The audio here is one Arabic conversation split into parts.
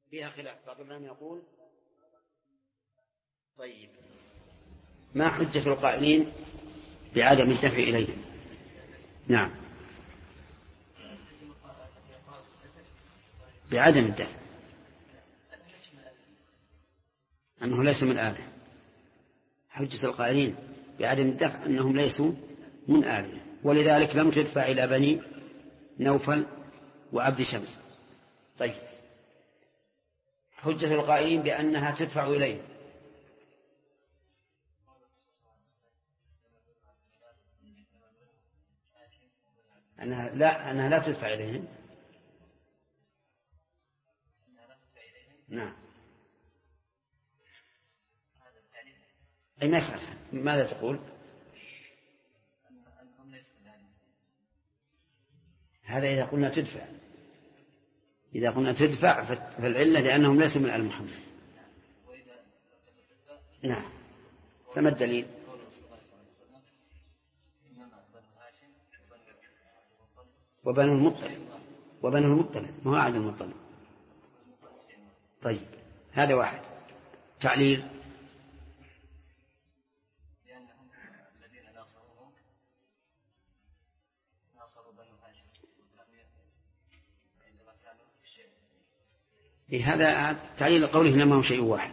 فيها خلاف. بعض العلماء يقول طيب ما حجة القائلين بعدم الدفع إليهم؟ نعم، بعدم الدفع، أنه ليس من آله. حجة القائلين بعدم الدفع أنهم ليسوا من آله، ولذلك لم تدفع إلى بني نوفل وعبد شمس. طيب حجة القائلين بأنها تدفع إليهم؟ أنها لا تدفع إليهم. نعم، أي ما يفعل. ماذا تقول؟ هذا إذا قلنا تدفع. إذا قلنا تدفع فالعلة لأنهم ليسوا من آل محمد. نعم، فما الدليل؟ وبنو المطلب، وبنو المطلب ما هو عبد المطلب. طيب هذا واحد. تعليل؟ لأنهم الذين ناصروهم ناصروا بنو هاشم عندما كانوا في الشيء. هذا تعليل قوله إنما هو شيء واحد.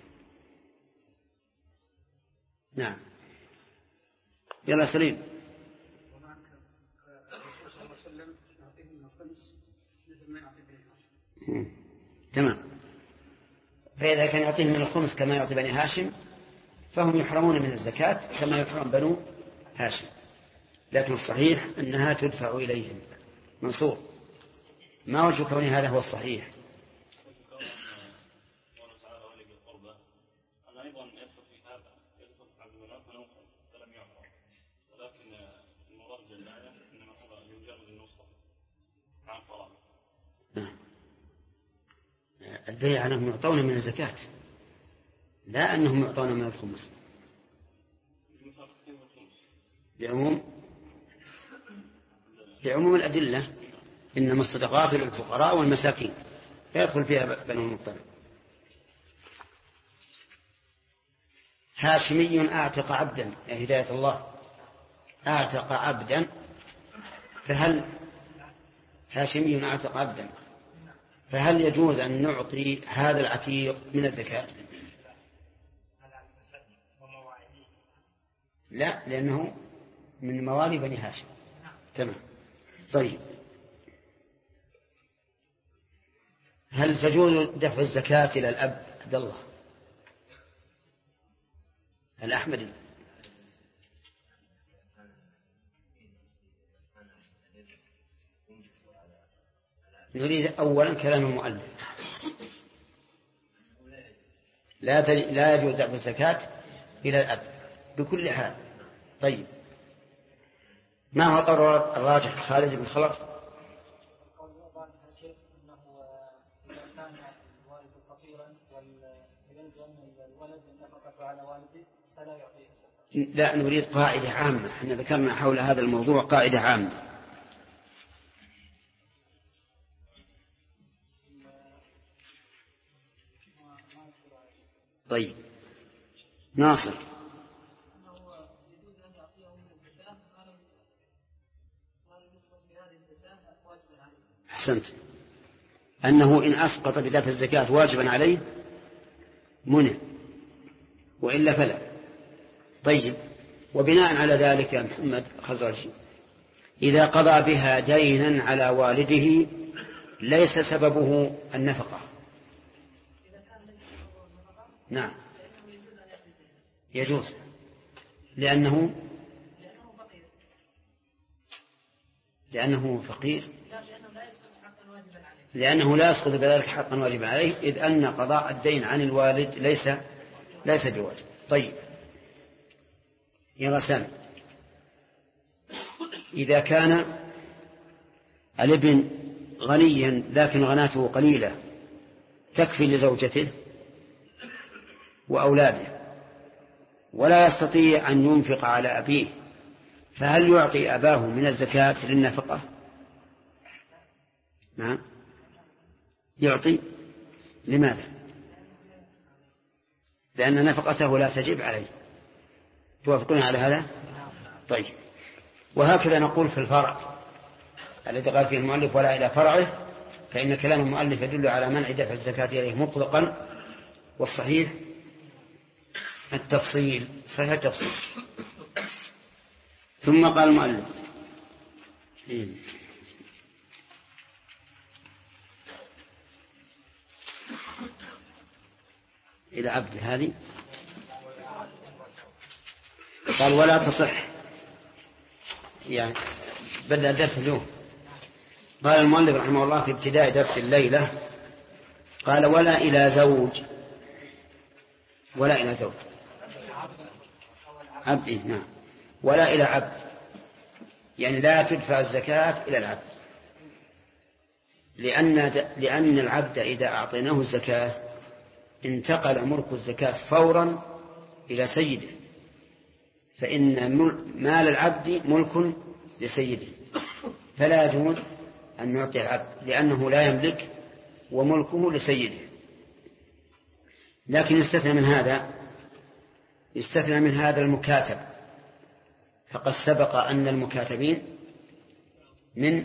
نعم، يلا سليم. تمام. فإذا كان يعطيهم من الخمس كما يعطي بني هاشم فهم يحرمون من الزكاة كما يحرم بنو هاشم، لكن الصحيح أنها تدفع إليهم. منصور، ما وجه كون هذا هو الصحيح؟ الدليل أنهم يعطون من الزكاة لا أنهم يعطون من الخمس، لعموم الأدلة. إنما الصدقات للفقراء والمساكين فيدخل فيها بنو المطلب. هاشمي أعتق عبدا، يا هداية الله، أعتق عبدا، فهل هاشمي أعتق عبدا فهل يجوز أن نعطي هذا العتيق من الزكاة؟ لا، لأنه من موالي بني هاشم. تمام. طيب هل تجوز دفع الزكاة إلى الأب؟ عبد الله الأحمدي. نريد أولا كلام المؤلف. لا يجوز دفع الزكاة إلى الأب بكل حال. طيب ما هو قرار الراجح خالد بن خلف؟ لا، نريد قاعدة عامة. احنا ذكرنا حول هذا الموضوع قاعدة عامة. طيب ناصر. أحسنت، أنه إن أسقط بدفع الزكاة واجبا عليه منع، وإلا فلا. طيب وبناء على ذلك يا محمد خزرجي، إذا قضى بها دينا على والده ليس سببه النفقة. نعم يجوز، لأنه فقير، لأنه لا يسقط بذلك حقا واجبا عليه، إذ أن قضاء الدين عن الوالد ليس بواجب. طيب يا رسام، إذا كان الابن غنيا لكن غناته قليلة تكفي لزوجته وأولاده ولا يستطيع أن ينفق على أبيه، فهل يعطي أباه من الزكاة للنفقة؟ نعم يعطي. لماذا؟ لأن نفقته لا تجب عليه. توافقون على هذا؟ طيب. وهكذا نقول في الفرع الذي قال فيه المؤلف ولا إلى فرعه، فإن كلام المؤلف يدل على منع دفع الزكاة إليه مطلقا، والصحيح التفصيل، صحيح التفصيل. ثم قال المؤلف إلى عبد هذه قال ولا تصح، يعني بدأ درس اليوم. قال المؤلف رحمه الله في ابتداء درس الليلة قال ولا إلى زوج، ولا إلى زوج عبد، نعم، ولا إلى عبد، يعني لا تدفع الزكاة إلى العبد، لأن العبد إذا أعطيناه الزكاة انتقل ملك الزكاة فورا إلى سيده، فإن مال العبد ملك لسيده، فلا يجوز أن يعطي العبد لأنه لا يملك وملكه لسيده. لكن يستثنى من هذا المكاتب، فقد سبق أن المكاتبين من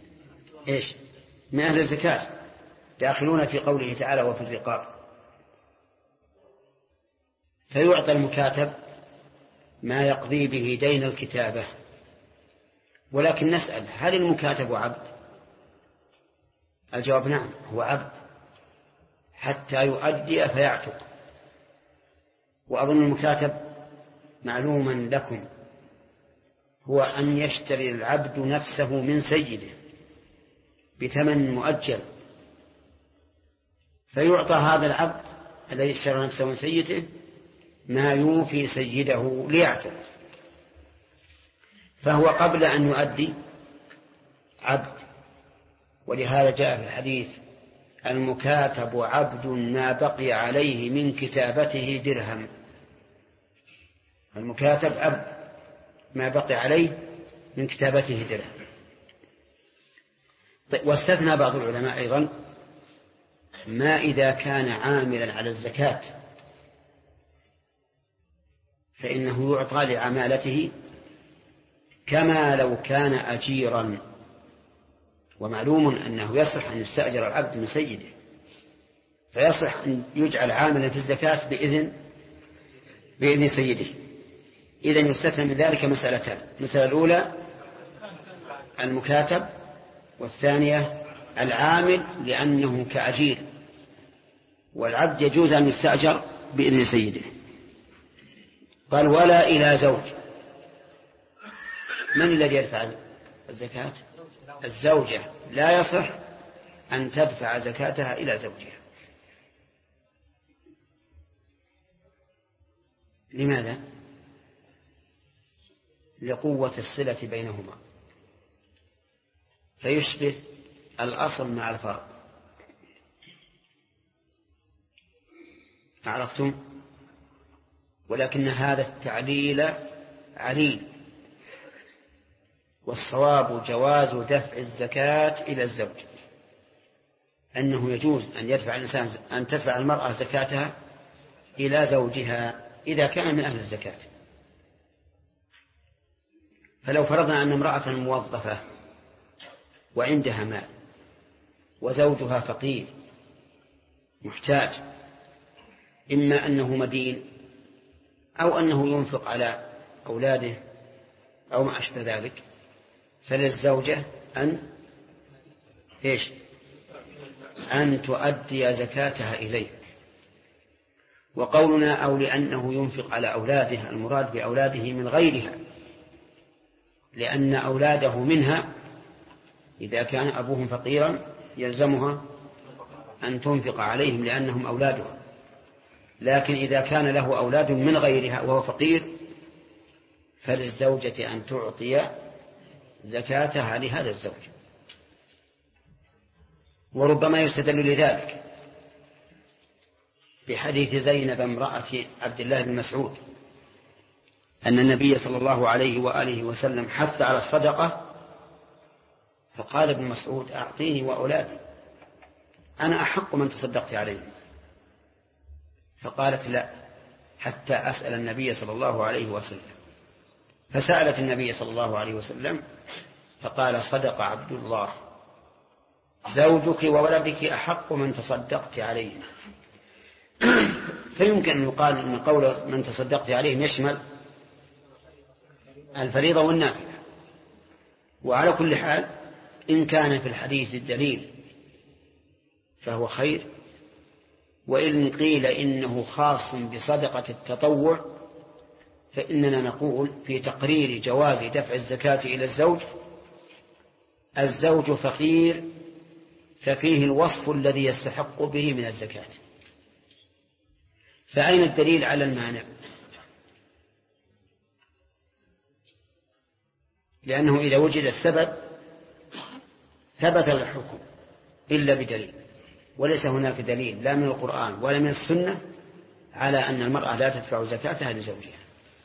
أهل الزكاة داخلون في قوله تعالى وفي الرقاب، فيعطى المكاتب ما يقضي به دين الكتابة. ولكن نسأل هل المكاتب عبد؟ الجواب نعم، هو عبد حتى يؤدي فيعتق. وأظن المكاتب معلوما لكم هو أن يشتري العبد نفسه من سيده بثمن مؤجل، فيعطى هذا العبد الذي اشترى نفسه من سيده ما يوفي سيده ليعتق، فهو قبل أن يؤدي عبد. ولهذا جاء في الحديث المكاتب عبد ما بقي عليه من كتابته درهم. المكاتب عبد ما بقي عليه من كتابته درهم. واستثنى بعض العلماء أيضا ما إذا كان عاملا على الزكاة فإنه يعطى لعمالته كما لو كان أجيرا. ومعلوم أنه يصح أن يستأجر العبد من سيده، فيصح أن يجعل عاملا في الزكاة بإذن سيده. إذن يستثنى من ذلك مسألتان: المسألة الأولى المكاتب، والثانية العامل لأنه كأجير، والعبد يجوز أن يستأجر بإذن سيده. قال ولا إلى زوج. من الذي يدفع الزكاة؟ الزوجة. لا يصح أن تدفع زكاتها إلى زوجها. لماذا؟ لقوة الصلة بينهما، فيشبه الأصل مع الفرع. عرفتم؟ ولكن هذا التعليل عليل، والصواب جواز دفع الزكاة إلى الزوج، أنه يجوز أن تدفع المرأة زكاتها إلى زوجها إذا كان من أهل الزكاة. فلو فرضنا أن امرأة موظفة وعندها مال وزوجها فقير محتاج، إما أنه مدين أو أنه ينفق على أولاده أو ما أشبه ذلك، فللزوجة أن تؤدي زكاتها إليه. وقولنا أو لأنه ينفق على أولاده، المراد بأولاده من غيرها، لأن أولاده منها إذا كان أبوهم فقيرا يلزمها أن تنفق عليهم لأنهم أولادها، لكن إذا كان له أولاد من غيرها وهو فقير فللزوجة أن تعطي زكاتها لهذا الزوج. وربما يستدل لذلك بحديث زينب امرأة عبد الله بن مسعود أن النبي صلى الله عليه وآله وسلم حث على الصدقة، فقال ابن مسعود أعطيني وأولادي، أنا أحق من تصدقت عليه. فقالت لا حتى أسأل النبي صلى الله عليه وسلم. فسألت النبي صلى الله عليه وسلم فقال صدق عبد الله، زوجك وولدك أحق من تصدقت عليهم. فيمكن أن يقال أن قول من تصدقت عليهم يشمل الفريضة والنافلة. وعلى كل حال إن كان في الحديث الدليل فهو خير، وإن قيل إنه خاص بصدقة التطوع فإننا نقول في تقرير جواز دفع الزكاة إلى الزوج فقير ففيه الوصف الذي يستحق به من الزكاة، فأين الدليل على المانع؟ لأنه إذا وجد السبب ثبت الحكم إلا بدليل، وليس هناك دليل لا من القرآن ولا من السنة على أن المرأة لا تدفع زكاتها لزوجها.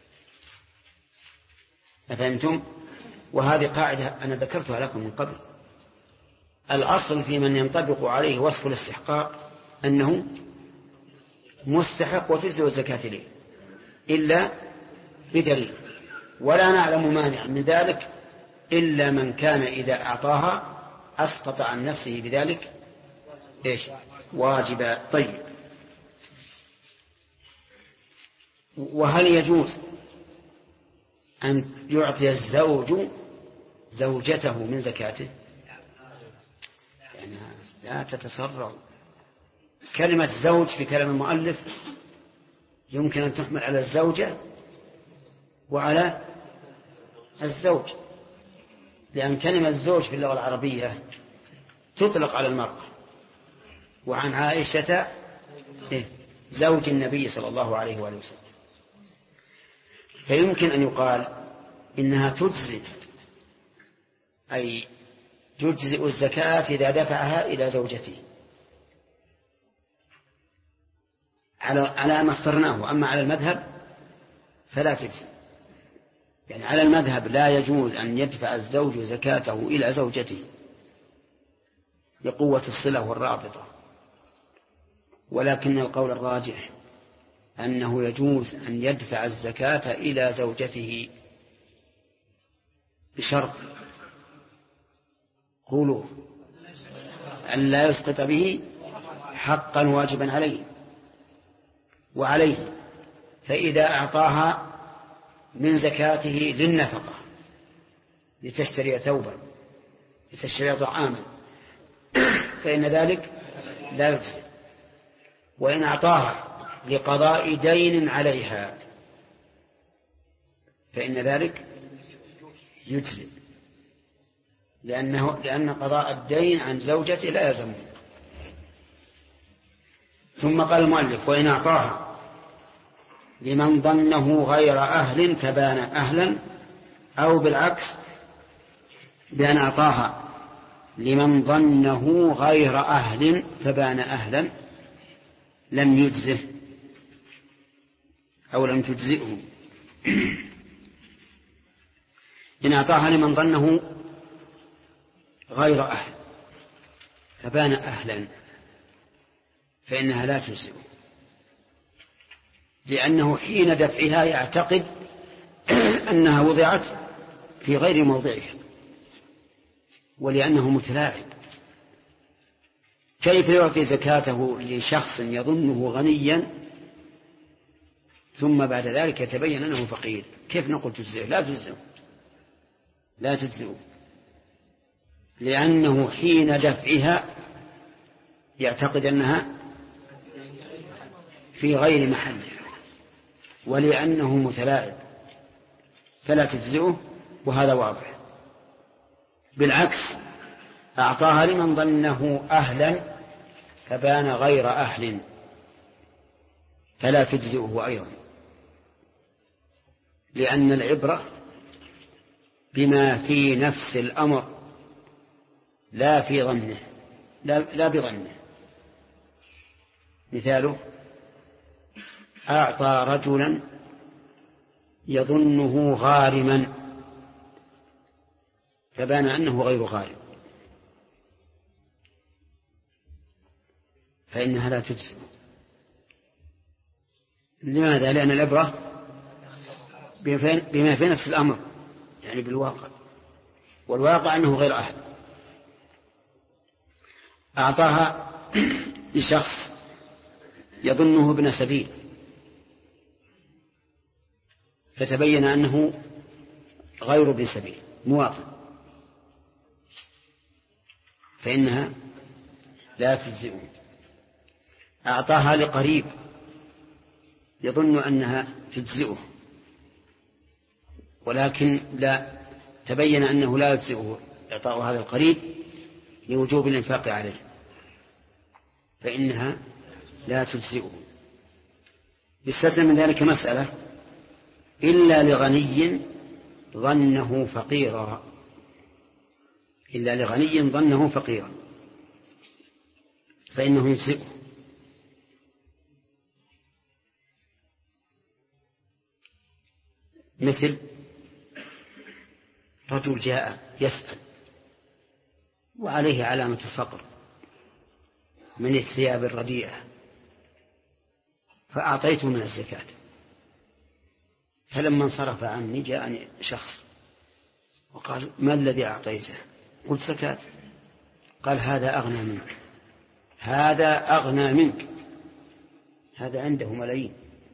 أفهمتم؟ وهذه قاعدة أنا ذكرتها لكم من قبل. الأصل في من ينطبق عليه وصف الاستحقاق أنه مستحق وتجزئ الزكاة له إلا بدليل، ولا نعلم مانع من ذلك إلا من كان إذا أعطاها أسقط عن نفسه بذلك واجبا. طيب، وهل يجوز أن يعطي الزوج زوجته من زكاته؟ يعني لا تتسرع. كلمة زوج في كلام المؤلف يمكن أن تحمل على الزوجة وعلى الزوج، لأن كلمة زوج في اللغة العربية تطلق على المرأة. وعن عائشة زوج النبي صلى الله عليه وآله وسلم. فيمكن أن يقال إنها تجزئ، أي تجزئ الزكاة إذا دفعها إلى زوجته على ما اخترناه. أما على المذهب فلا تجزئ، يعني على المذهب لا يجوز أن يدفع الزوج زكاته إلى زوجته لقوة الصلة والرابطة، ولكن القول الراجح أنه يجوز أن يدفع الزكاة إلى زوجته بشرط قولوا أن لا يسقط به حقا واجبا عليه. فإذا أعطاها من زكاته للنفقة لتشتري ثوبا لتشتري طعاما فإن ذلك لا يجزي. وإن أعطاها لقضاء دين عليها فإن ذلك يجزي، لأن قضاء الدين عن زوجته لا يلزمه. ثم قال المؤلف وإن أعطاها لمن ظنه غير أهل فبان أهلا، أو بالعكس بأن أعطاها لمن ظنه غير أهل فبان أهلا لم يجزه أو لم تجزئه. إن أعطاها لمن ظنه غير أهل فبان أهلا فإنها لا تجزئه، لأنه حين دفعها يعتقد أنها وضعت في غير موضعها، ولأنه متلاعب. كيف يعطي زكاته لشخص يظنه غنيا ثم بعد ذلك يتبين أنه فقير؟ كيف نقول تجزئه؟ لا تجزئه، لأنه حين دفعها يعتقد أنها في غير محلها، ولأنه متلاعب فلا تجزئه، وهذا واضح. بالعكس أعطاها لمن ظنه أهلا فبان غير أهل فلا تجزئه أيضا، لأن العبرة بما في نفس الأمر لا في ظنه، لا بظنه. مثاله أعطى رجلا يظنه غارما فبان أنه غير غارم فإنها لا تجزئ، لماذا؟ لأن العبرة بما في نفس الأمر، يعني بالواقع، والواقع أنه غير أهل. أعطاها لشخص يظنه ابن سبيل، فتبين أنه غير ابن سبيل مواطن، فإنها لا تجزئه. أعطاها لقريب يظن أنها تجزئه، ولكن لا تبين أنه لا يجزئه إعطاء هذا القريب لوجوب الإنفاق عليه، فإنها لا تجزئه. يستثنى من ذلك مسألة: إلا لغني ظنه فقيرا، إلا لغني ظنه فقيرا فإنه يجزئه. مثل رجل جاء يسأل وعليه علامة الفقر من الثياب الرديئة، فأعطيته من الزكاة، فلما انصرف عني جاءني شخص وقال: ما الذي أعطيته؟ قلت: زكاة. قال: هذا أغنى منك، هذا أغنى منك، هذا عنده ملايين،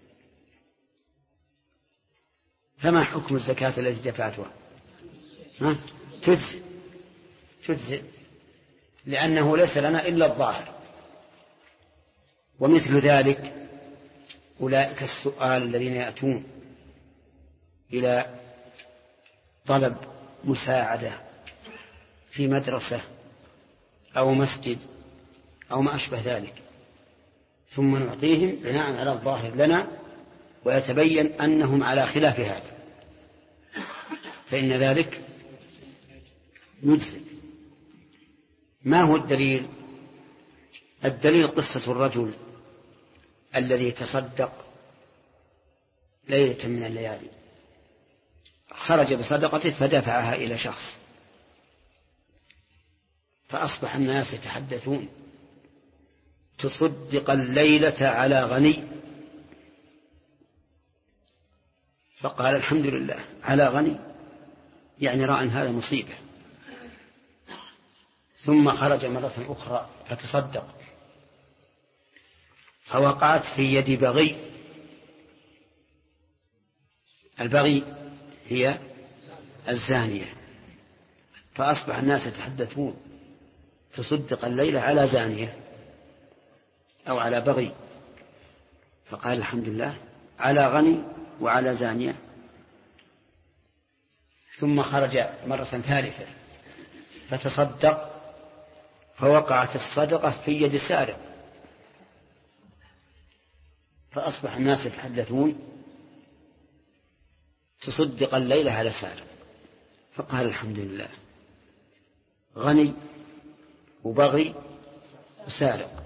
فما حكم الزكاة التي دفعتها؟ تجزئ، لأنه ليس لنا إلا الظاهر. ومثل ذلك أولئك السؤال الذين يأتون إلى طلب مساعدة في مدرسة أو مسجد أو ما أشبه ذلك، ثم نعطيهم بناء على الظاهر لنا ويتبين أنهم على خلاف هذا، فإن ذلك يجزئ. ما هو الدليل؟ الدليل قصة الرجل الذي تصدق ليلة من الليالي، خرج بصدقته فدفعها إلى شخص، فأصبح الناس يتحدثون: تصدق الليلة على غني. فقال: الحمد لله على غني، يعني رأى أن هذا مصيبة. ثم خرج مرة أخرى فتصدق، فوقعت في يد بغي. البغي هي الزانية، فأصبح الناس يتحدثون: تصدق الليلة على زانية أو على بغي. فقال: الحمد لله على غني وعلى زانية. ثم خرج مرة ثالثة فتصدق، فوقعت الصدقة في يد سارق، فأصبح الناس يتحدثون: تصدق الليلة على سارق. فقال: الحمد لله غني وبغي وسارق.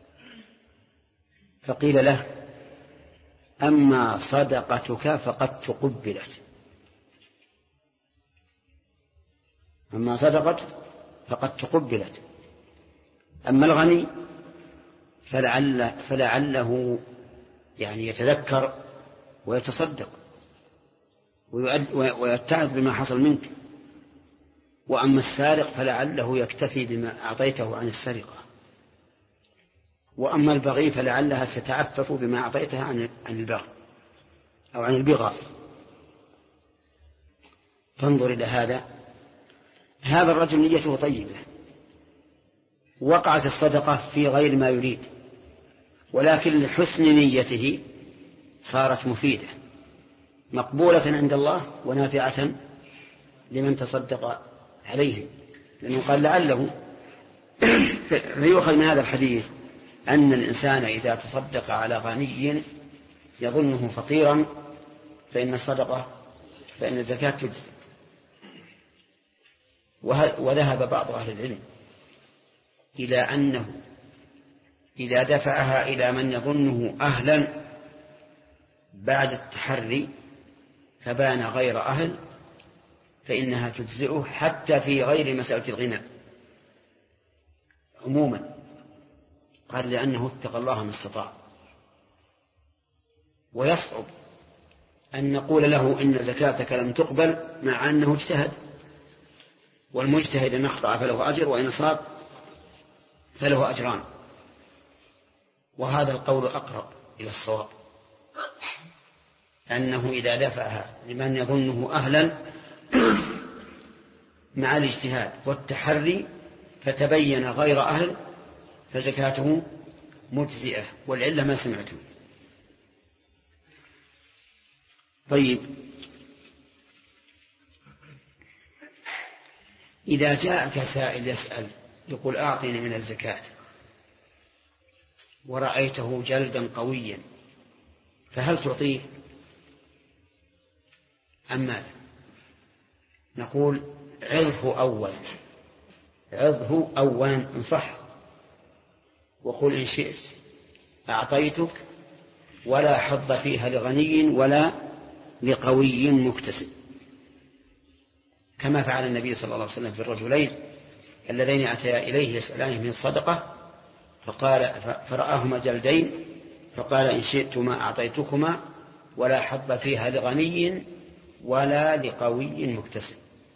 فقيل له: أما صدقتك فقد تقبلت، أما صدقتك فقد تقبلت، أما الغني فلعله يعني يتذكر ويتصدق ويتعظ بما حصل منك، وأما السارق فلعله يكتفي بما أعطيته عن السرقة، وأما البغي فلعلها تتعفف بما أعطيتها عن البغي أو عن البغاء. فانظر إلى هذا الرجل نيته طيبة، وقعت الصدقة في غير ما يريد، ولكن لحسن نيته صارت مفيدة مقبولة عند الله ونافعة لمن تصدق عليه، لأنه قال لعله. فيؤخذ من هذا الحديث أن الإنسان إذا تصدق على غني يظنه فقيرا فإن الزكاة تجزي. وذهب بعض أهل العلم إلى أنه إذا دفعها إلى من يظنه أهلا بعد التحري فبان غير أهل فإنها تجزئه حتى في غير مسألة الغنى عموما. قال: لأنه اتقى الله ما استطاع. ويصعب أن نقول له إن زكاتك لم تقبل مع أنه اجتهد، والمجتهد إن أخطأ فله أجر وإن أصاب فله أجران. وهذا القول أقرب إلى الصواب، أنه إذا دفعها لمن يظنه أهلا مع الاجتهاد والتحري فتبين غير أهل فزكاته مجزئة، والعلة ما سمعته. طيب، إذا جاءك سائل يسأل يقول أعطني من الزكاة ورأيته جلدا قويا، فهل تعطيه أم ماذا؟ نقول عظه أولا إن صح، وقل إن شئت أعطيتك ولا حظ فيها لغني ولا لقوي مكتسب، كما فعل النبي صلى الله عليه وسلم في الرجلين اللذين أتيا إليه يسألانه من الصدقة فرآهما جلدين فقال إن شئتما أعطيتكما ولا حظ فيها لغني ولا لقوي مكتسب.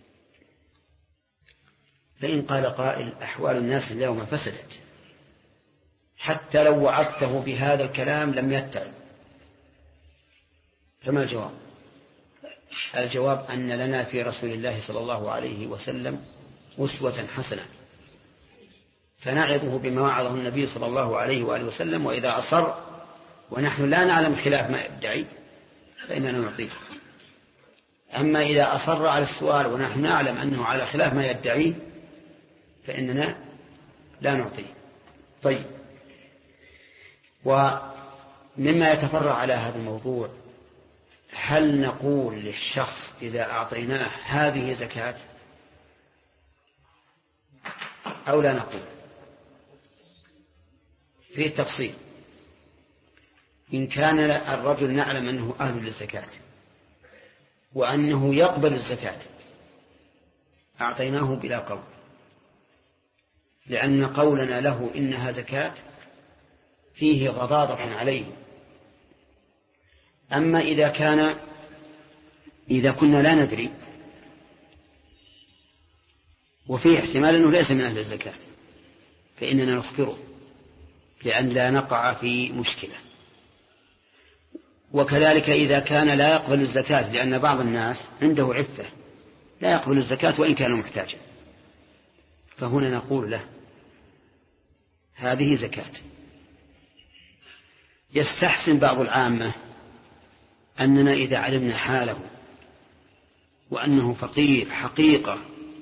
فإن قال قائل أحوال الناس اليوم فسدت، حتى لو وعدته بهذا الكلام لم يتعب، فما الجواب؟ الجواب أن لنا في رسول الله صلى الله عليه وسلم أسوة حسنة، فنعظه بما وعظه النبي صلى الله عليه وآله وسلم، وإذا أصر ونحن لا نعلم خلاف ما يدعي فإننا نعطيه. أما إذا أصر على السؤال ونحن نعلم أنه على خلاف ما يدعيه فإننا لا نعطيه. طيب، ومما يتفرع على هذا الموضوع، هل نقول للشخص إذا أعطيناه هذه زكاة أو لا نقول؟ في التفصيل، إن كان الرجل نعلم أنه أهل للزكاة وأنه يقبل الزكاة أعطيناه بلا قول، لأن قولنا له إنها زكاة فيه غضاضة عليه. أما إذا كنا لا ندري وفيه احتمال أنه ليس من أهل الزكاة فإننا نخبره لأن لا نقع في مشكلة. وكذلك إذا كان لا يقبل الزكاة، لأن بعض الناس عنده عفة لا يقبل الزكاة وإن كان محتاجا، فهنا نقول له هذه زكاة. يستحسن بعض العامة أننا إذا علمنا حاله وأنه فقير حقيقة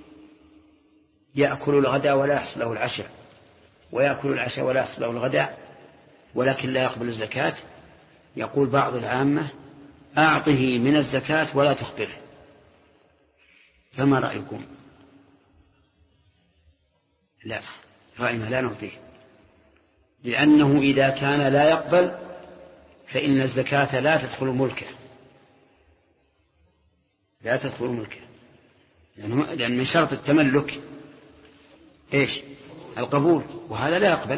يأكل الغداء ولا يحصل له العشاء، ويأكل العشاء ولا يحصل له الغداء، ولكن لا يقبل الزكاة، يقول بعض العامة أعطه من الزكاة ولا تخبره. فما رأيكم؟ لا، رأينا لا نعطيه، لأنه إذا كان لا يقبل فإن الزكاة لا تدخل ملكه، لا تدخل ملكه، لأن من شرط التملك إيش؟ القبول، وهذا لا يقبل.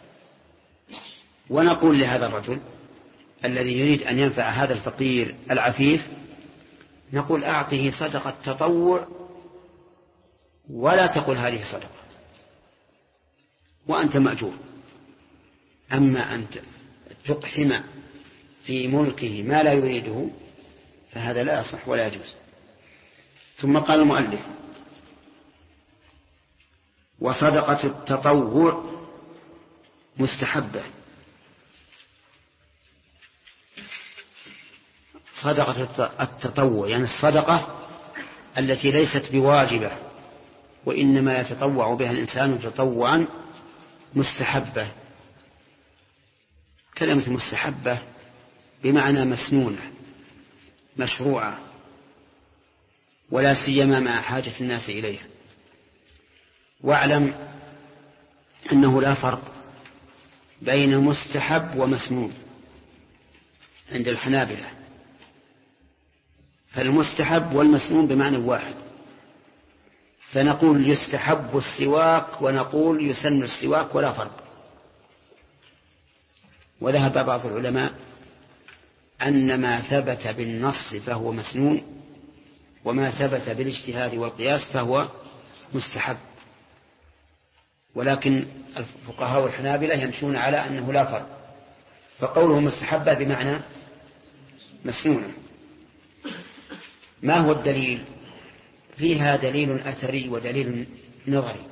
ونقول لهذا الرجل الذي يريد أن ينفع هذا الفقير العفيف، نقول أعطه صدقة تطوع ولا تقل هذه صدقة وأنت مأجور. أما أن تقحم في ملكه ما لا يريده فهذا لا يصح ولا يجوز. ثم قال المؤلف وصدقة التطوع مستحبة. صدقة التطوع يعني الصدقة التي ليست بواجبة وإنما يتطوع بها الإنسان تطوعا مستحبة. كلمة مستحبة بمعنى مسنونة مشروعة، ولا سيما مع حاجة الناس إليها. واعلم أنه لا فرق بين مستحب ومسنون عند الحنابلة، فالمستحب والمسنون بمعنى واحد، فنقول يستحب السواك ونقول يسن السواك ولا فرق. وذهب بعض العلماء أن ما ثبت بالنص فهو مسنون، وما ثبت بالاجتهاد والقياس فهو مستحب. ولكن الفقهاء والحنابلة يمشون على أنه لا فرق، فقوله مستحبة بمعنى مسنونة. ما هو الدليل؟ فيها دليل أثري ودليل نظري.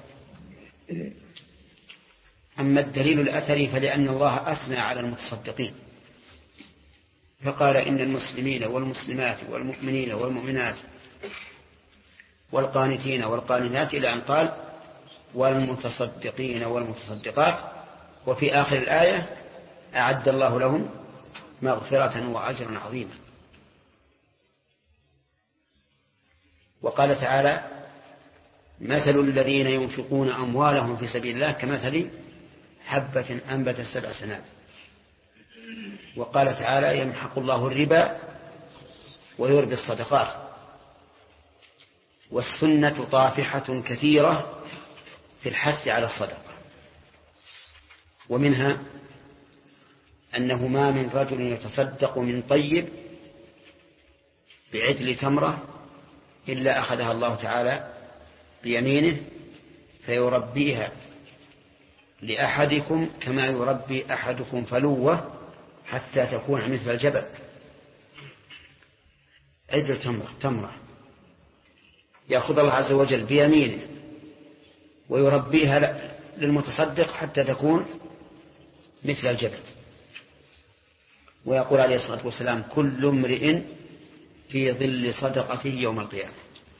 أما الدليل الأثري فلأن الله أثنى على المتصدقين فقال إن المسلمين والمسلمات والمؤمنين والمؤمنات والقانتين والقانتات إلى أن قال والمتصدقين والمتصدقات، وفي آخر الآية أعد الله لهم مغفرة وأجرا عظيما. وقال تعالى مثل الذين ينفقون أموالهم في سبيل الله كمثل حبة أنبتت 7 سنابل. وقال تعالى يمحق الله الربا ويربي الصدقات. والسنة طافحة كثيرة في الحث على الصدقة، ومنها أنه ما من رجل يتصدق من طيب بعدل تمرة إلا أخذها الله تعالى بيمينه فيربيها لأحدكم كما يربي أحدكم فلوة حتى تكون مثل الجبل. عدل تمرة يأخذ الله عز وجل بيمينه ويربيها للمتصدق حتى تكون مثل الجبل. ويقول عليه الصلاة والسلام كل امرئ في ظل صدقته يوم القيامة.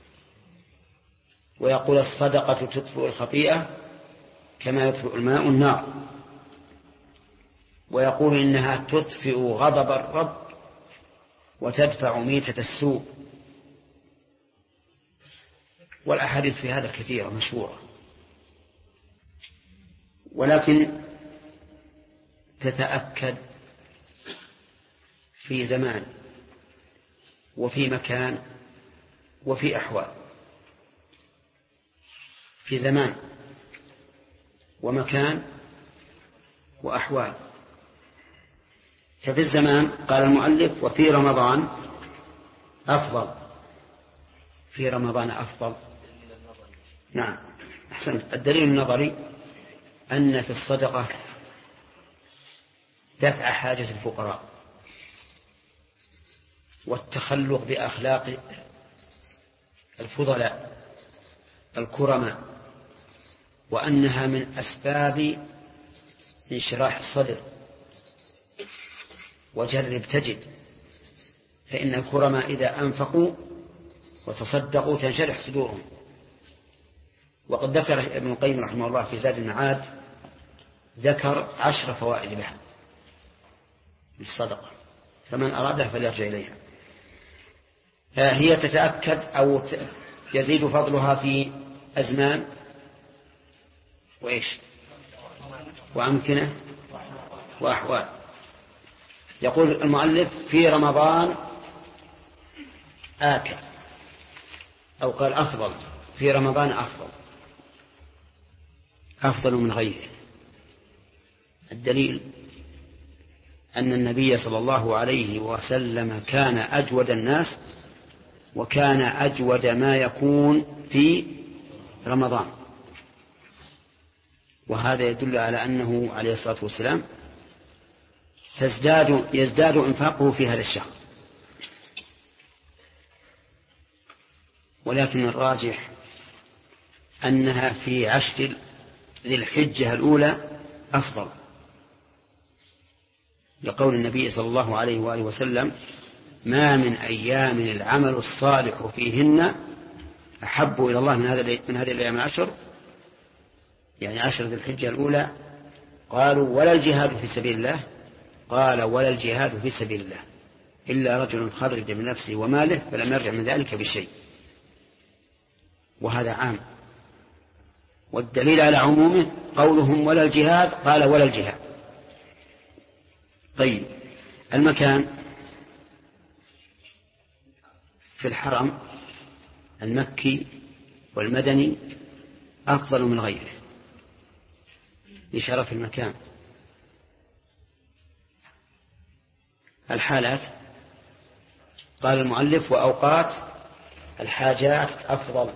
ويقول الصدقة تطفئ الخطيئة كما يطفئ الماء النار. ويقول إنها تطفئ غضب الرب وتدفع ميتة السوء. والأحاديث في هذا كثيرة مشهورة، ولكن تتأكد في زمان وفي مكان وفي أحوال. في زمان ومكان وأحوال. ففي الزمان قال المؤلف وفي رمضان أفضل. في رمضان أفضل. نعم أحسنت. الدليل النظري أن في الصدقة دفع حاجة الفقراء والتخلق بأخلاق الفضلاء الكرماء، وأنها من أسباب انشراح الصدر. وجرب تجد، فإن الكرماء إذا أنفقوا وتصدقوا تنشرح صدورهم. وقد ذكر ابن القيم رحمه الله في زاد المعاد ذكر 10 فوائد لها للصدقة، فمن أرادها فليرجع إليها. هي تتأكد أو يزيد فضلها في أزمان وإيش وأمكنة وأحوال. يقول المؤلف في رمضان آكل، أو قال أفضل. في رمضان أفضل من غيره. الدليل أن النبي صلى الله عليه وسلم كان أجود الناس، وكان أجود ما يكون في رمضان. وهذا يدل على أنه عليه الصلاة والسلام يزداد إنفاقه في هذا الشهر. ولكن الراجح أنها في 10 ذي الحجة الأولى أفضل، لقول النبي صلى الله عليه وآله وسلم ما من أيام العمل الصالح فيهن أحب إلى الله من هذه الأيام 10، يعني 10 ذي الحجة الأولى. قالوا ولا الجهاد في سبيل الله؟ قال ولا الجهاد في سبيل الله إلا رجل خرج من نفسه وماله فلم يرجع من ذلك بشيء. وهذا عام. والدليل على عمومه قولهم ولا الجهاد، قال ولا الجهاد. طيب المكان في الحرم المكي والمدني أفضل من غيره لشرف المكان. الحالات قال المؤلف وأوقات الحاجات أفضل.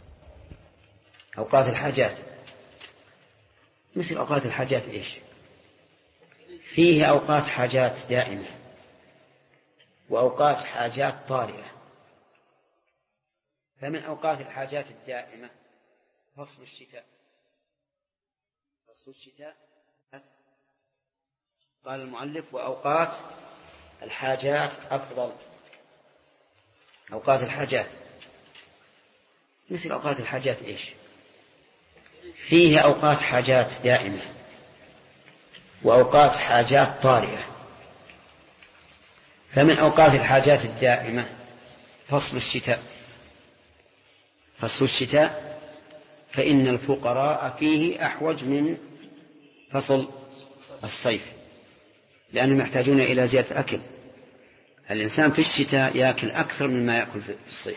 أوقات الحاجات مثل أوقات الحاجات إيش؟ فيه أوقات حاجات دائمة وأوقات حاجات طارئة. فمن أوقات الحاجات الدائمة فصل الشتاء. فصل الشتاء قال المؤلف وأوقات الحاجات أفضل. أوقات الحاجات مثل أوقات الحاجات إيش؟ فيه أوقات حاجات دائمة وأوقات حاجات طارئة. فمن أوقات الحاجات الدائمة فصل الشتاء. فصل الشتاء فإن الفقراء فيه أحوج من فصل الصيف، لأنهم يحتاجون إلى زيادة أكل. الإنسان في الشتاء يأكل أكثر مما يأكل في الصيف،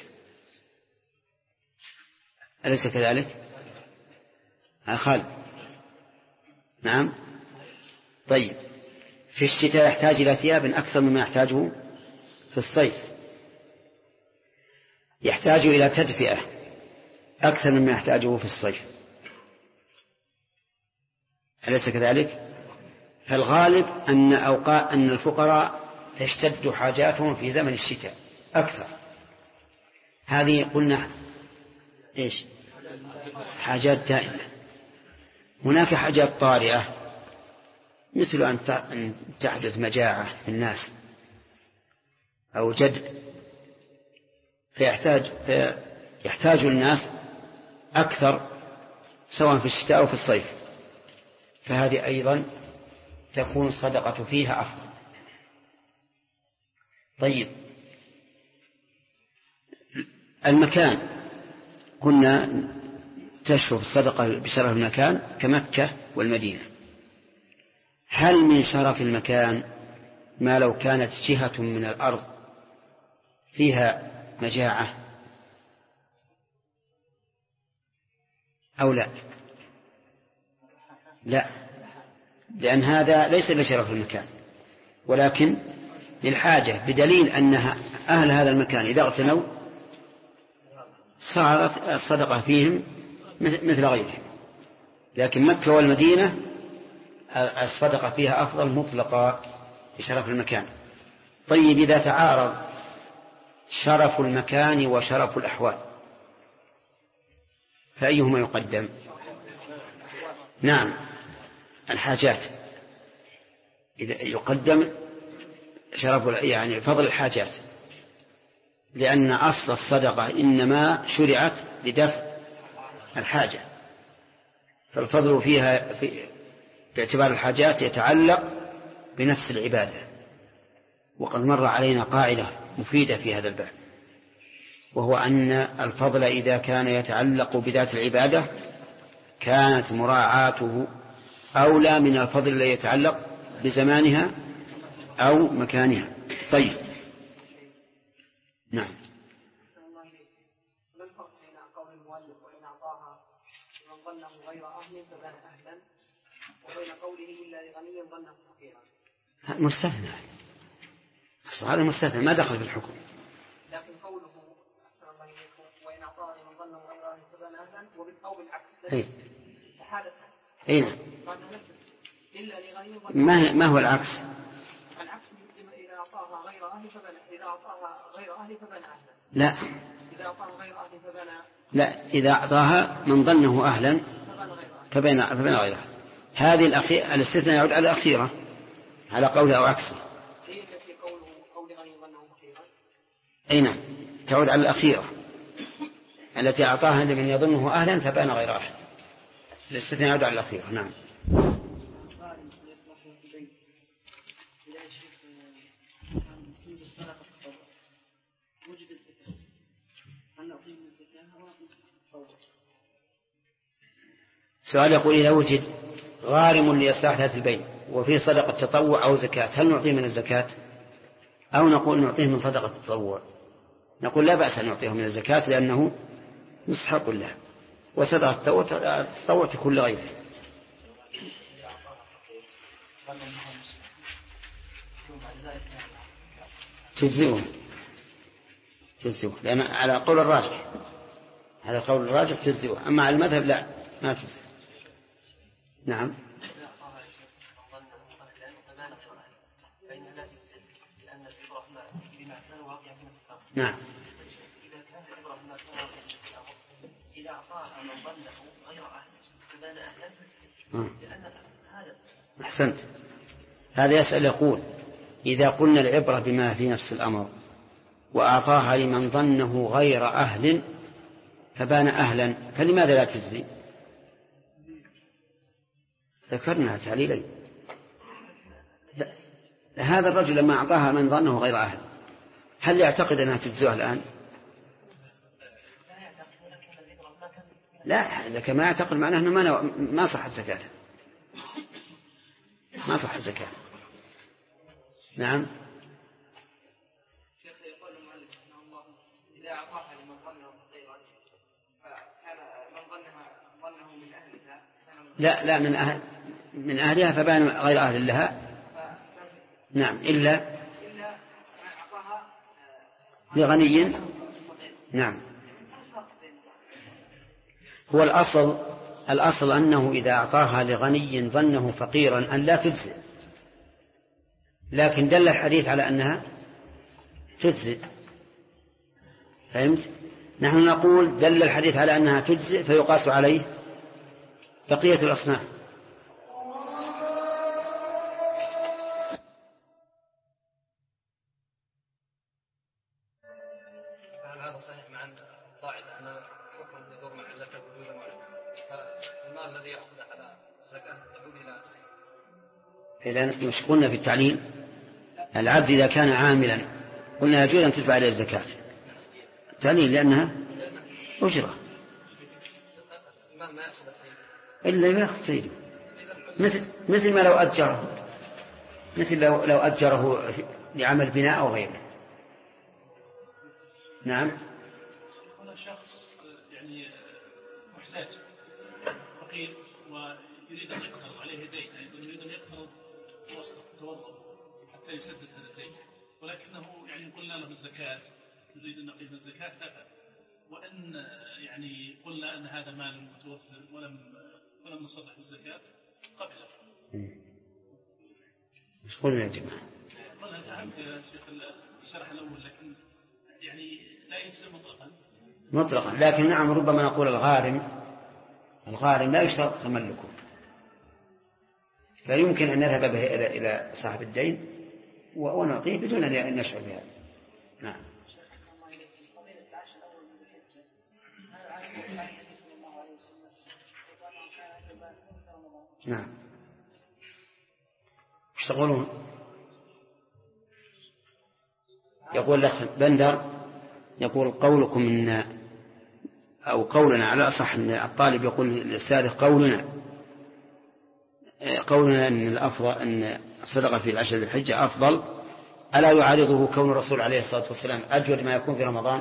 أليس كذلك؟ خالد نعم. طيب في الشتاء يحتاج إلى ثياب أكثر مما يحتاجه في الصيف، يحتاج إلى تدفئة أكثر مما يحتاجه في الصيف، أليس كذلك؟ فالغالب أن الفقراء تشتد حاجاتهم في زمن الشتاء أكثر. هذه قلنا إيش؟ حاجات دائمة. هناك حاجات طارئة مثل أن تحدث مجاعة في الناس أو جد، فيحتاج الناس أكثر سواء في الشتاء أو في الصيف، فهذه أيضا تكون الصدقة فيها أفضل. طيب المكان كنا تشرف الصدقة بشرف المكان كمكة والمدينة. هل من شرف المكان ما لو كانت جهة من الأرض فيها مجاعة أو لا؟ لا، لأن هذا ليس لشرف المكان ولكن للحاجة، بدليل أن أهل هذا المكان إذا اغتنوا صارت الصدقة فيهم مثل غيرهم. لكن مكة والمدينة الصدقة فيها أفضل مطلقة بشرف المكان. طيب إذا تعارض شرف المكان وشرف الأحوال فأيهما يقدم؟ نعم الحاجات، إذا يقدم شرف يعني فضل الحاجات، لأن أصل الصدقة إنما شرعت لدفع الحاجة، فالفضل فيها باعتبار الحاجات يتعلق بنفس العبادة. وقد مر علينا قاعدة مفيدة في هذا الباب، وهو أن الفضل إذا كان يتعلق بذات العبادة كانت مراعاته أولى من الفضل الذي يتعلق بزمانها أو مكانها. طيب نعم. ما الفرق بين قول المؤلف وإن أعطاها من ظنه غير أهل فبان أهلا وبين قوله إلا لغني ظنه فقيرا؟ مستثنى، هذا مستثنى ما دخل في الحكم. لكن قوله أحسن الله إليكم وإن أعطاها من ظنه غير أهل فبان أهلا أو بالعكس أي حالة أين إلا لغني ما هو العكس؟ العكس إذا أعطاها غير أهل فبان أهلا. لا إذا أعطاها غير أهل فبان لا، إذا أعطاها من ظنه أهلا فبين غيره. هذه الاستثناء يعود على الأخيرة على قوله أو عكسه. هي التي قول غني ظنه فقيرا. أي نعم تعود على الأخيرة التي أعطاها لمن يظنه أهلا فبان غير أهل. الاستثناء يعود على الأخيرة. نعم. سؤال يقول إذا وجد غارم لإصلاح ذات البين وفيه صدقة تطوع أو زكاة هل نعطيه من الزكاة أو نقول نعطيه من صدقة التطوع؟ نقول لا بأس أن نعطيه من الزكاة لأنه مستحق له، وصدقة التطوع تكون لغيره. تجزئهم تجزئه، لأن على قول الراجح، على قول الراجح تجزئه، أما على المذهب لا ما تجزئ. نعم. نعم. إذا كان العبرة بما كان واقعا في نفس الأمر، إذا أعطاها من ظنه غير أهله فبان أهلا، لأن هذا. أحسنت. هذا يسأل يقول إذا قلنا العبرة بما في نفس الأمر وأعطاها لمن ظنه غير أهل فبان أهلا فلماذا لا تجزي؟ ذكرنا تعليلين. هذا الرجل لما أعطاها من ظنه غير أهل هل يعتقد أنها تجزئها الآن؟ لا، إذا كما يعتقد معناه أنه ما صحت زكاته، ما صحت زكاته. نعم. شيخ يقول المؤلف رحمه الله إذا أعطاها لمن ظنه خيرا فكان من ظنه من أهلها. لا من أهلها فبان غير أهل لها. نعم. إلا ما أعطاها لغني. نعم. هو الأصل أنه إذا أعطاها لغني ظنه فقيرا أن لا تجزئ، لكن دل الحديث على أنها تجزئ. فهمت؟ نحن نقول دل الحديث على أنها تجزئ فيقاس عليه بقية الأصناف. فهل هذا صحيح مع القاعدة أن حكم يدور مع علته وجودا وعدما، فالمال الذي يأخذ على الزكاة يعود إلى إذا مش قلنا في التعليل العبد إذا كان عاملا قلنا يجوز أن تدفع عليه الزكاة التعليل لأنها أجرة إلا ما يأخذ سيده، مثل ما لو أجره لعمل بناء أو غيره. نعم. هنا شخص يعني محتاج فقير ويريد أن يقترض عليه دين، يعني يريد أن يقترض توظف حتى يسدد هذا الدين، ولكنه يعني قلنا له الزكاة، نريد أن نقيم الزكاة أبى، وأن يعني قلنا أن هذا مال متوفر ولم نصرح بالزكاة قبله. مش قلنا يا جماعة؟ قلنا فهمت يا شيخ الشرح الأول، لكن يعني لا يصير مطلقا، لكن نعم ربما نقول الغارم لا يشترط تملكه، فيمكن أن نذهب به إلى صاحب الدين ونعطيه بدون أن نشعر بهذا. نعم. نعم. ايش تقولون؟ يقول لك بندر، يقول قولكم إن أو قولنا على أصح أن الطالب يقول للأستاذ قولنا أن الأفضل أن الصدقة في العشر ذي الحجة أفضل، ألا يعارضه كون الرسول عليه الصلاة والسلام أجود ما يكون في رمضان؟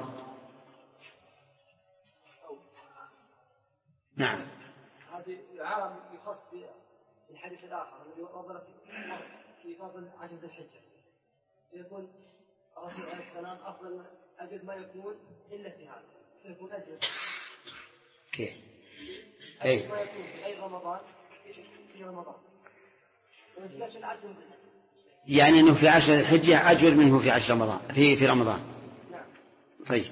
نعم. هذه العالم يخص بالحديث الآخر الذي وضع في فضل عشر ذي الحجة، يقول الرسول عليه السلام أفضل أجود ما يكون إلا في هذا، فيكون أجود. كيف؟ أي ما يكون في أي رمضان في رمضان. يعني أنه في عشر الحجة أجود منه في عشر رمضان في رمضان. نعم. طيب.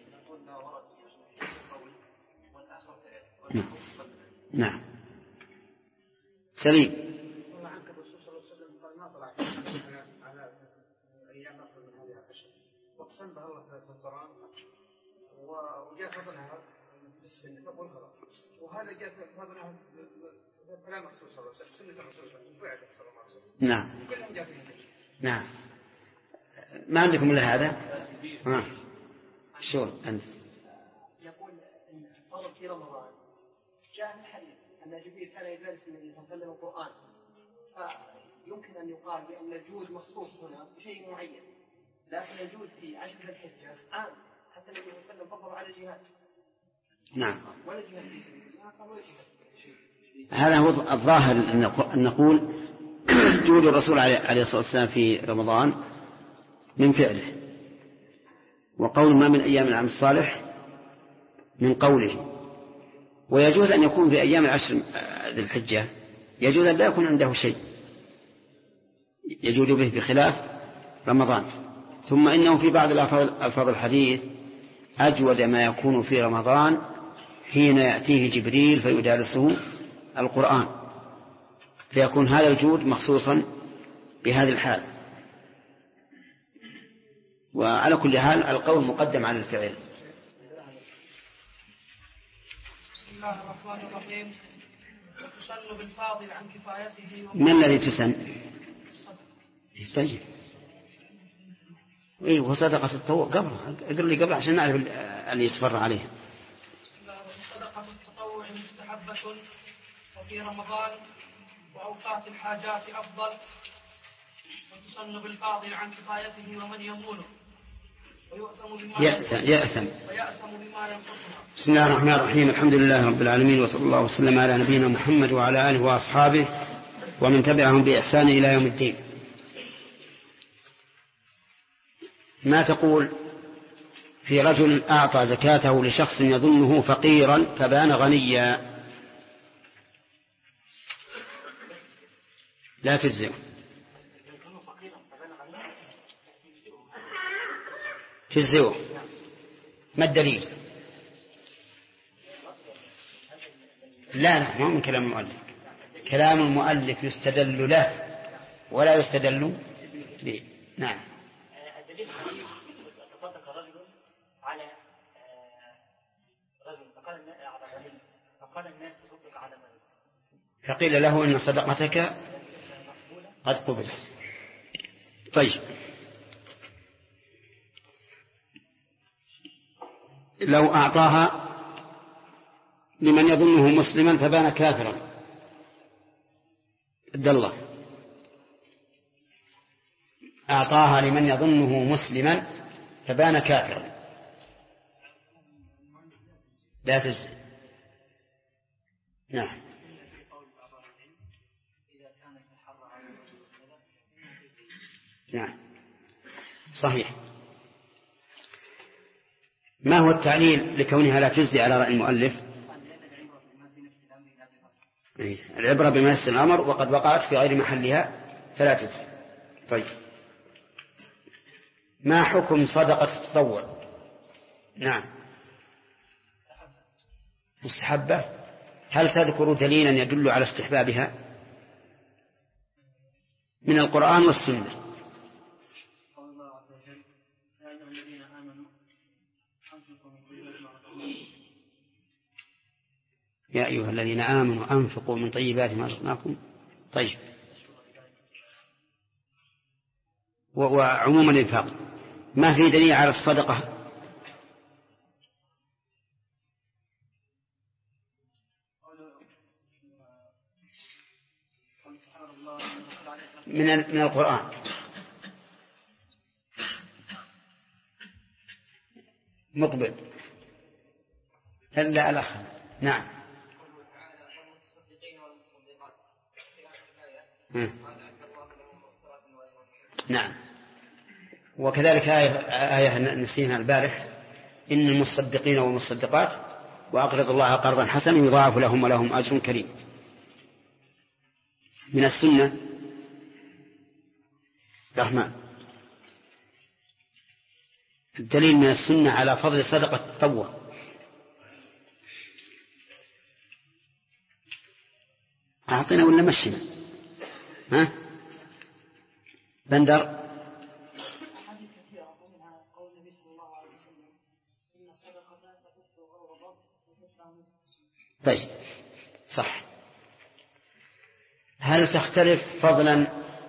نعم. سليم. والله عنك الرسول صلى الله عليه وسلم قال ما طلع على أيام أفضل من هذه العشر، واقسم بها الله في القرآن، وجاء فضلها بالسنة تقول خلاص، وهذا جاء فضلها كلام الرسول صلى الله عليه وسلم، سنة الرسول صلى الله عليه وسلم وفعل صلى الله عليه وسلم. نعم. كلهم جاء فيهم. نعم. ما عندكم إلا هذا؟ شو أنت؟ يقول إن فرض في رمضان جاء الحديث أن جبريل كان يجلس النبي صلى الله عليه وسلم القرآن، فيمكن أن يقال بأن الجود مخصوص هنا بشيء معين، لكن الجود في عشر ذي الحجة عام، حتى النبي صلى الله عليه وسلم فضل على الجهاد. نعم. ولا جهاد في سبيل الله، ولا جهاد. هذا هو الظاهر أن نقول جود الرسول عليه الصلاة والسلام في رمضان من فعله، وقول ما من أيام العام الصالح من قوله. ويجوز أن يكون في أيام العشر ذي الحجة، يجوز أن لا يكون عنده شيء يجود به بخلاف رمضان. ثم إنه في بعض الألفاظ الحديث أجود ما يكون في رمضان حين يأتيه جبريل فيدارسه القرآن، فيكون هذا الجود مخصوصا بهذه الحال. وعلى كل حال القول مقدم على الفعل. بسم الله الرحمن الرحيم. وتسن بالفاضل عن كفايته. من الذي تسن؟ طيب ايه، وصدقة التطوع قبل اقرأ لي قبل عشان نعرف اللي يتفرع عليه. صدقة التطوع مستحبة وفي رمضان وأوقات الحاجات أفضل، وتسن بالفاضل عن كفايته ومن يمونه يأثم بما ينقصها. بسم الله الرحمن الرحيم. الحمد لله رب العالمين، وصلى الله وسلم على نبينا محمد وعلى آله وأصحابه ومن تبعهم بإحسان إلى يوم الدين. ما تقول في رجل أعطى زكاته لشخص يظنه فقيرا فبان غنيا؟ لا تجزئه. تجزئه. ما الدليل؟ لا، ما من كلام المؤلف. كلام المؤلف يستدل له ولا يستدل به. نعم. الدليل الحديث تصدق رجل على رجل فقال الناس تصدق على من، فقيل له إن صدقتك قد قبلت. طيب، لو أعطاها لمن يظنه مسلما فبان كافرا، عبد الله، أعطاها لمن يظنه مسلما فبان كافرا، لا تجزي. نعم. نعم صحيح. ما هو التعليل لكونها لا تجزي على رأي المؤلف؟ العبرة بمس الأمر وقد وقعت في غير محلها فلا تجزي. طيب، ما حكم صدقة التطوع؟ نعم مستحبة. هل تذكر دليلا يدل على استحبابها من القرآن والسنة؟ يا أيها الذين آمنوا أنفقوا من طيبات ما رزقناكم. طيب، وعموم الإنفاق ما في دليل على الصدقة؟ من القرآن. مقبل هلا الأخ. نعم. نعم. وكذلك آية نسينا البارح: إن المصدقين والمصدقات وأقرض الله قرضا حسنا يضاعف لهم ولهم أجر كريم. من السنة رحمن الدليل من السنة على فضل صدقة التطوع. أعطينا ولا مشينا؟ ها بندر؟ طيب صح. هل تختلف فضلا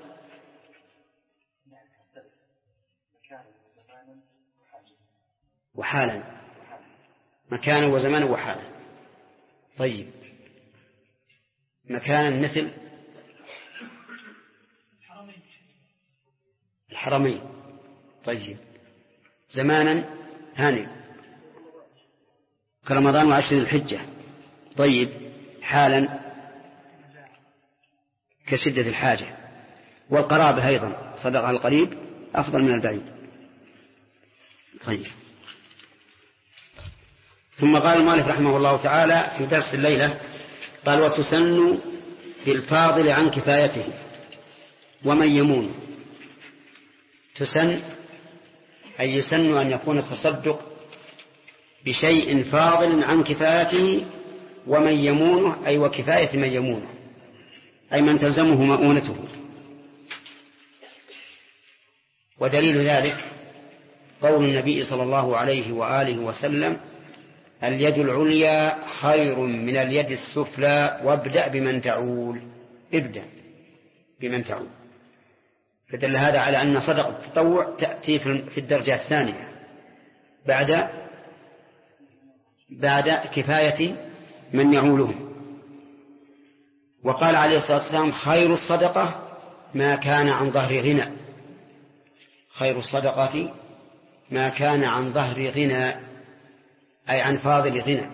وحالا؟ مكانا وزمانا وحالا. طيب، مكانا مثل الحرمين. طيب، زمانا هاني كرمضان وعشر الحجة. طيب، حالا كشدة الحاجة. والقرابة أيضا، صدقة القريب أفضل من البعيد. طيب. ثم قال المؤلف رحمه الله تعالى في درس الليلة قال وتسن بالفاضل عن كفايته ومن يمون. تسن أي يسن أن يكون التصدق بشيء فاضل عن كفايته ومن يمونه أي وكفاية من يمونه أي من تلزمه مؤونته. ودليل ذلك قول النبي صلى الله عليه وآله وسلم اليد العليا خير من اليد السفلى وابدأ بمن تعول. ابدأ بمن تعول. فدل هذا على أن صدقة التطوع تأتي في الدرجة الثانية بعد كفاية من يعوله. وقال عليه الصلاة والسلام خير الصدقة ما كان عن ظهر غنى. خير الصدقة ما كان عن ظهر غنى أي عن فاضل غنى.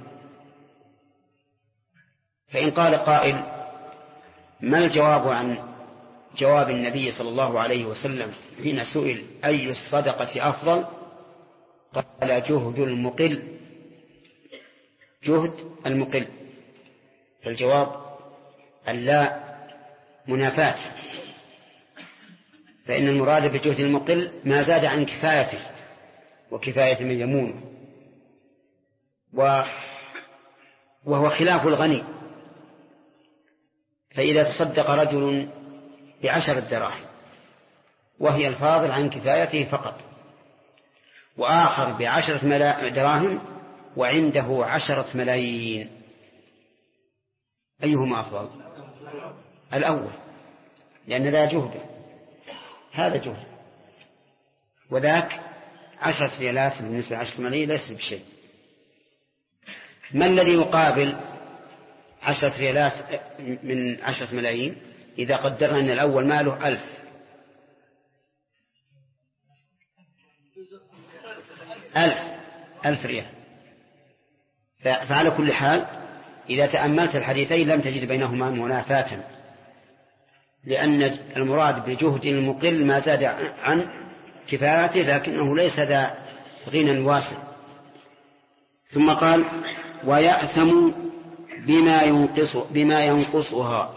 فإن قال قائل ما الجواب عن جواب النبي صلى الله عليه وسلم حين سئل أي الصدقة أفضل؟ قال جهد المقل. جهد المقل. فالجواب اللا منافاة، فإن المراد بجهد المقل ما زاد عن كفايته وكفاية من يمونه، وهو خلاف الغني. فإذا تصدق رجل ب10 دراهم وهي الفاضل عن كفايته فقط، وآخر ب10 دراهم وعنده 10 ملايين، أيهما أفضل؟ الأول، لأن ذا جهد، هذا جهد، وذاك 10 ريالات بالنسبة 10 ملايين ليس بشيء. ما الذي يقابل 10 ريالات من 10 ملايين إذا قدرنا أن الأول ماله 1000 ريال؟ فعلى كل حال إذا تأملت الحديثين لم تجد بينهما منافاة، لأن المراد بجهد المقل ما زاد عن كفايته لكنه ليس ذا غنى واسع. ثم قال ويأثم بما ينقصها.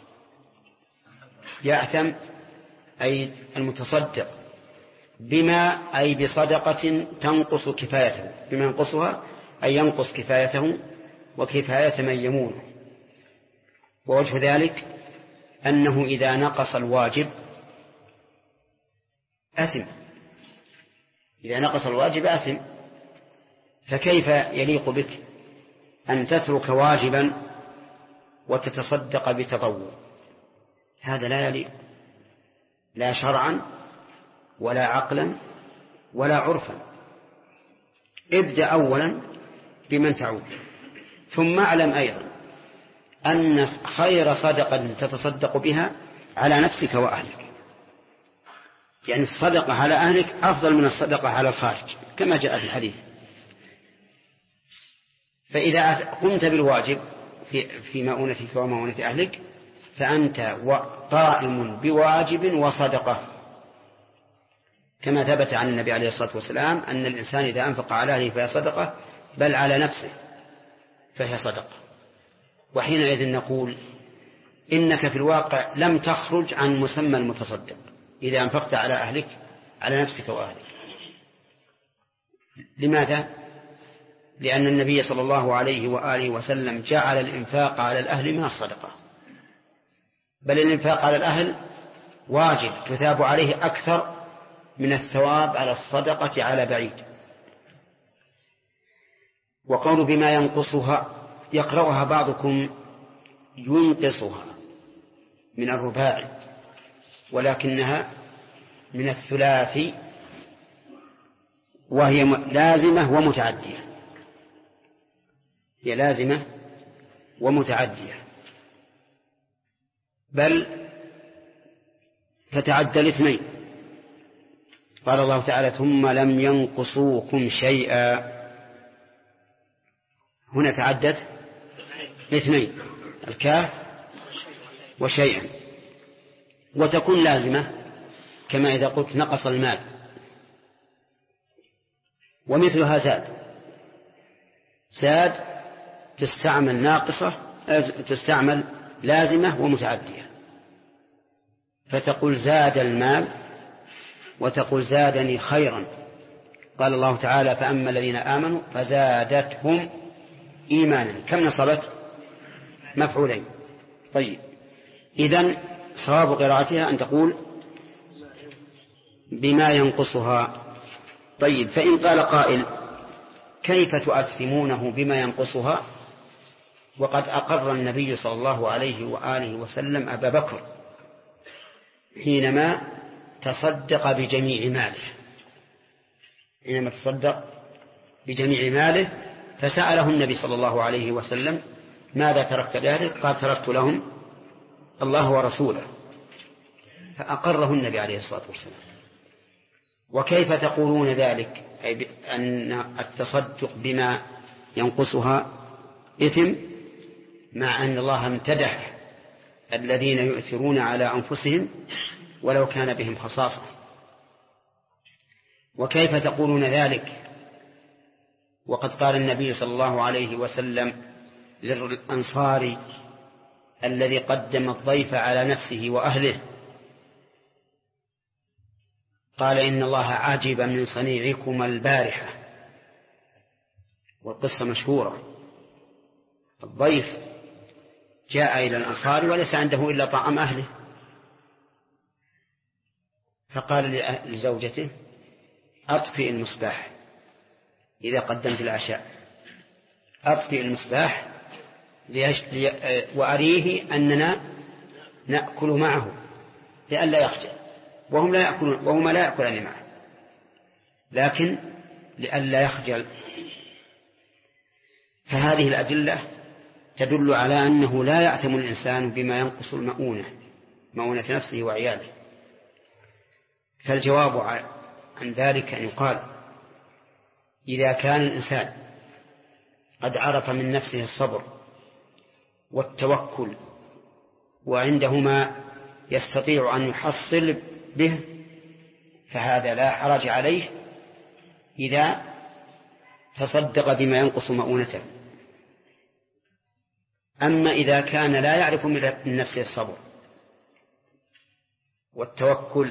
يأثم أي المتصدق، بما أي بصدقة تنقص كفايته، بما ينقصها أي ينقص كفايته وكفاية من يمونه. ووجه ذلك أنه إذا نقص الواجب أثم، إذا نقص الواجب أثم. فكيف يليق بك أن تترك واجبا وتتصدق بتطوع؟ هذا لا يليق، لا شرعا ولا عقلا ولا عرفا. ابدأ أولا بمن تعود، ثم اعلم أيضا أن خير صدقة تتصدق بها على نفسك وأهلك، يعني الصدقة على أهلك أفضل من الصدقة على الخارج كما جاء في الحديث. فإذا قمت بالواجب في مؤونتك ومؤونة أهلك فأنت قائم بواجب وصدقة، كما ثبت عن النبي عليه الصلاة والسلام أن الإنسان إذا أنفق على أهله فهي صدقة، بل على نفسه فهي صدقة. وحينئذ نقول إنك في الواقع لم تخرج عن مسمى المتصدق إذا أنفقت على أهلك، على نفسك وأهلك. لماذا؟ لأن النبي صلى الله عليه وآله وسلم جعل الإنفاق على الأهل من الصدقة، بل الإنفاق على الأهل واجب تثاب عليه أكثر من الثواب على الصدقة على بعيد. وقول بما ينقصها يقرأها بعضكم ينقصها من الرباعي، ولكنها من الثلاثي وهي لازمة ومتعدية، هي لازمة ومتعدية، بل تتعدى الاثنين. قال الله تعالى ثم لم ينقصوكم شيئا، هنا تعدت الاثنين الكاف وشيئا، وتكون لازمة كما إذا قلت نقص المال، ومثلها زاد تستعمل ناقصة، تستعمل لازمة ومتعدية، فتقول زاد المال وتقول زادني خيرا. قال الله تعالى فأما الذين آمنوا فزادتهم إيمانا، كم نصبت؟ مفعولين. طيب، إذن صواب قراءتها أن تقول بما ينقصها. طيب، فإن قال قائل كيف تؤثمونه بما ينقصها وقد أقر النبي صلى الله عليه وآله وسلم أبا بكر حينما تصدق بجميع ماله، فسأله النبي صلى الله عليه وسلم ماذا تركت ذلك؟ قال تركت لهم الله ورسوله، فأقره النبي عليه الصلاة والسلام. وكيف تقولون ذلك، أي أن التصدق بما ينقصها إثم، مع أن الله امتدح الذين يؤثرون على أنفسهم ولو كان بهم خصاصة؟ وكيف تقولون ذلك وقد قال النبي صلى الله عليه وسلم للأنصاري الذي قدم الضيف على نفسه وأهله، قال إن الله عجب من صنيعكما البارحة، والقصة مشهورة. الضيف جاء إلى الأنصار وليس عنده إلا طعام أهله، فقال لزوجته أطفئ المصباح إذا قدمت العشاء، أطفئ المصباح وأريه أننا نأكل معه لئلا يخجل، وهما لا يأكلان معه، لكن لئلا يخجل. فهذه الأدلة تدل على أنه لا يأثم الإنسان بما ينقص مؤونة نفسه وعياله. فالجواب عن ذلك أن يقال إذا كان الإنسان قد عرف من نفسه الصبر والتوكل وعندهما يستطيع أن يحصل به، فهذا لا حرج عليه إذا تصدق بما ينقص مؤونته. أما إذا كان لا يعرف من نفسه الصبر والتوكل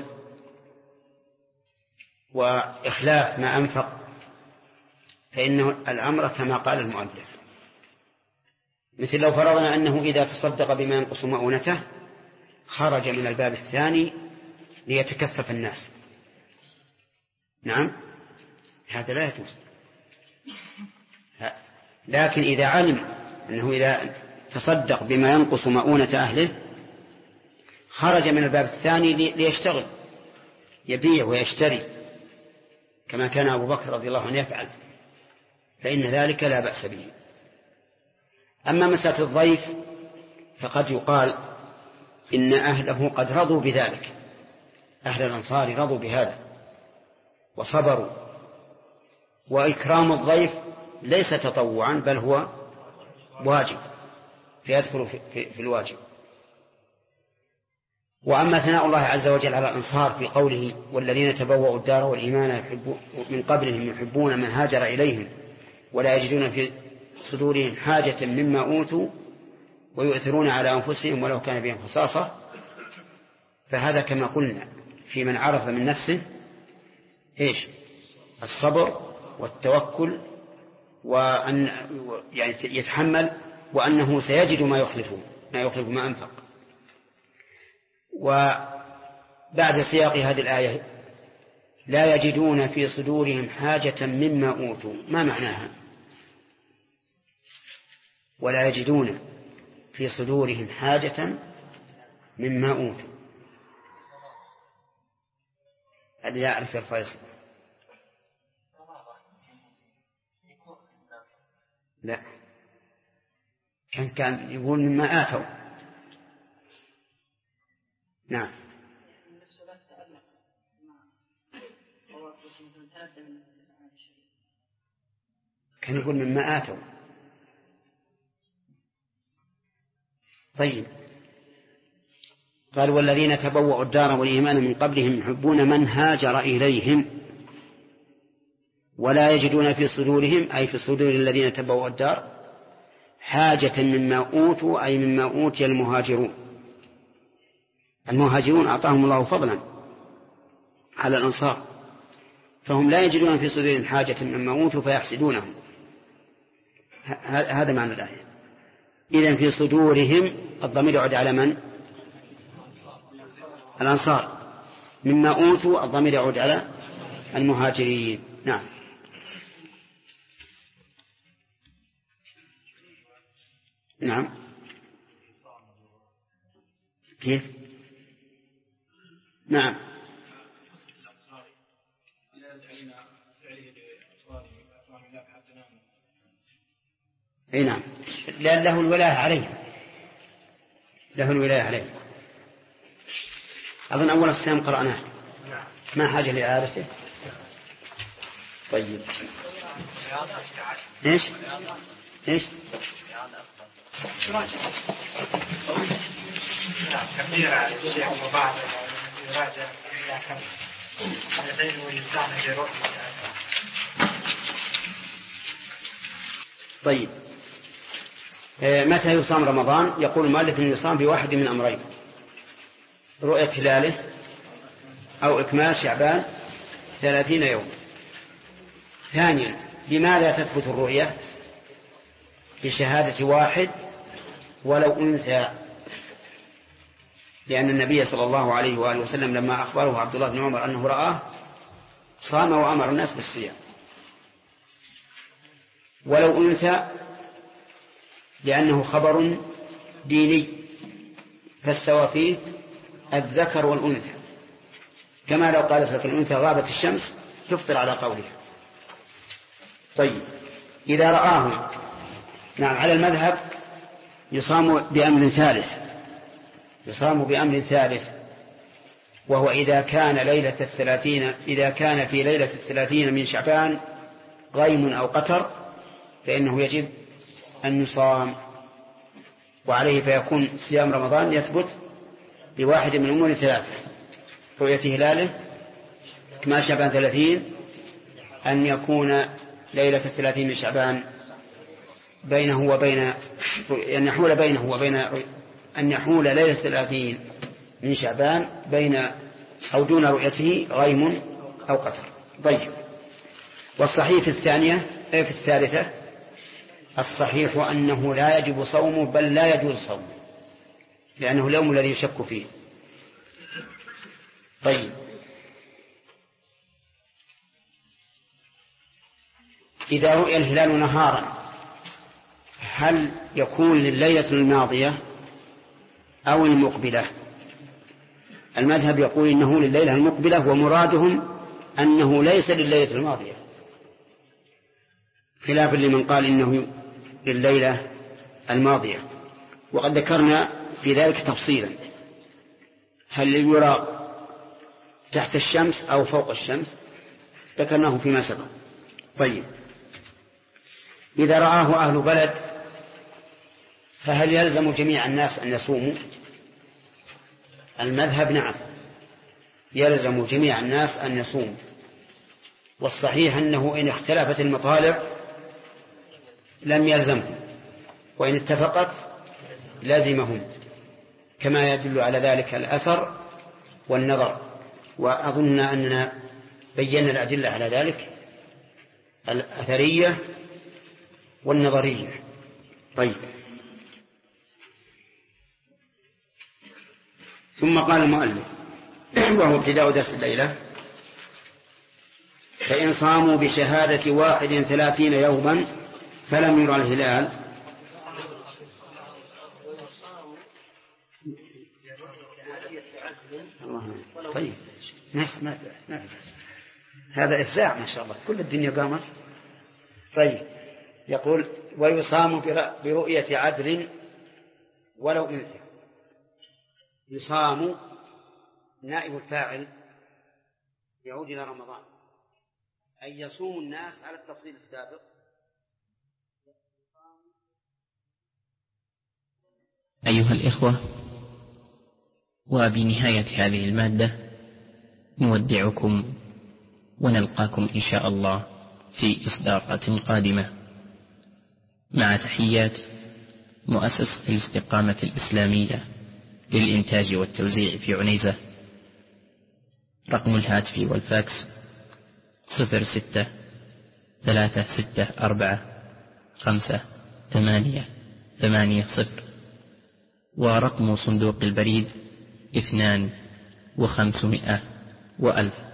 وإخلاف ما أنفق، فإنه الأمر كما قال المؤلف، مثل لو فرضنا أنه إذا تصدق بما ينقص مؤونته خرج من الباب الثاني ليتكفف الناس، نعم هذا لا يجوز. لكن إذا علم أنه إذا تصدق بما ينقص مؤونة أهله خرج من الباب الثاني ليشتغل، يبيع ويشتري كما كان أبو بكر رضي الله عنه يفعل، فإن ذلك لا بأس به. أما مسألة الضيف فقد يقال إن أهله قد رضوا بذلك، أهل الأنصار رضوا بهذا وصبروا، وإكرام الضيف ليس تطوعا بل هو واجب، فيدخل في الواجب. وأما ثناء الله عز وجل على الأنصار في قوله والذين تبوأوا الدار والإيمان من قبلهم يحبون من هاجر إليهم ولا يجدون في صدورهم حاجة مما أوتوا ويؤثرون على أنفسهم ولو كان بهم خصاصة، فهذا كما قلنا في من عرف من نفسه إيش؟ الصبر والتوكل، وأن يعني يتحمل، وأنه سيجد ما يخلف ما أنفق. وبعد سياق هذه الآية لا يجدون في صدورهم حاجة مما أوتوا، ما معناها؟ ولا يجدون في صدورهم حاجة مما أوتوا، هذا يعرف الفيصل. لا، كان يقول مما آتوا. نعم، كان يقول مما آتوا. طيب، قال والذين تبوأوا الدار والإيمان من قبلهم يحبون من هاجر إليهم ولا يجدون في صدورهم أي في صدور الذين تبوأوا الدار حاجة مما أوتوا أي مما أوتي المهاجرون. المهاجرون أعطاهم الله فضلا على الأنصار، فهم لا يجدون في صدورهم حاجة مما أوتوا فيحسدونهم. هذا معنى الآية. إذن في صدورهم الضمير يعود على من؟ الأنصار. مما أوتوا الضمير يعود على المهاجرين. نعم. نعم. كيف؟ نعم. اي نعم، لأن له الولاية عليه، له الولاية عليه. أظن أول الصيام قرأناه، ما حاجة لإعادته. طيب ايش كثير على الشيخ وبعض يراجع العلم ويستعمل برؤية. طيب متى يصام رمضان؟ يقول المؤلف أنه يصام بواحد من أمرين: رؤية هلاله أو إكمال شعبان 30 يوم. ثانيا، بماذا تثبت الرؤية؟ بشهادة واحد ولو أنثى، لأن النبي صلى الله عليه وآله وسلم لما أخبره عبد الله بن عمر أنه رآه صام وأمر الناس بالصيام. ولو أنثى لأنه خبر ديني فاستوى فيه الذكر والأنثى، كما لو قالت لك الأنثى غابت الشمس تفطر على قولها. طيب إذا رآه، نعم، على المذهب يصام بأمر ثالث، يصام بأمر ثالث، وهو إذا كان في ليلة 30 من شعبان غيم أو قتر فإنه يجب أن يصام، وعليه فيكون صيام رمضان يثبت بواحد من أمور ثلاثة: رؤية هلاله، كما شعبان 30، أن يكون ليلة 30 من شعبان بينه وبين أن يحول ليلة 30 من شعبان بين أو دون رؤيته غيم أو قتر. طيب، والصحيح في الثالثة الصحيح أنه لا يجب صومه بل لا يجوز صومه، لأنه اليوم الذي يشك فيه. طيب، إذا رؤي الهلال نهارا هل يكون لليلة الماضية أو المقبلة؟ المذهب يقول إنه لليلة المقبلة، ومرادهم أنه ليس لليلة الماضية، خلافا لمن قال إنه لليلة الماضية. وقد ذكرنا في ذلك تفصيلا: هل يرى تحت الشمس أو فوق الشمس؟ ذكرناه فيما سبق. طيب، إذا رآه أهل بلد فهل يلزم جميع الناس أن يصوموا؟ المذهب نعم، يلزم جميع الناس أن يصوموا، والصحيح أنه إن اختلفت المطالع لم يلزمهم، وإن اتفقت لازمهم، كما يدل على ذلك الأثر والنظر، وأظن أننا بينا الأدلة على ذلك، الأثرية والنظرية. طيب، ثم قال المؤلف وهو ابتداء درس الليلة: فإن صاموا بشهادة 31 يوما فلم يرى الهلال طيب، ما هذا إفزاع ما شاء الله، كل الدنيا قامت. طيب، يقول: ويصام برؤية عدل ولو أنثى. يصام نائب الفاعل يعود إلى رمضان، أي يصوم الناس على التفصيل السابق. أيها الإخوة، وبنهاية هذه المادة نودعكم ونلقاكم إن شاء الله في إصدارات قادمة. مع تحيات مؤسسة الاستقامة الإسلامية للإنتاج والتوزيع في عنيزة. رقم الهاتف والفاكس 06-364-5-8-8-0، ورقم صندوق البريد 2 و500 و1000.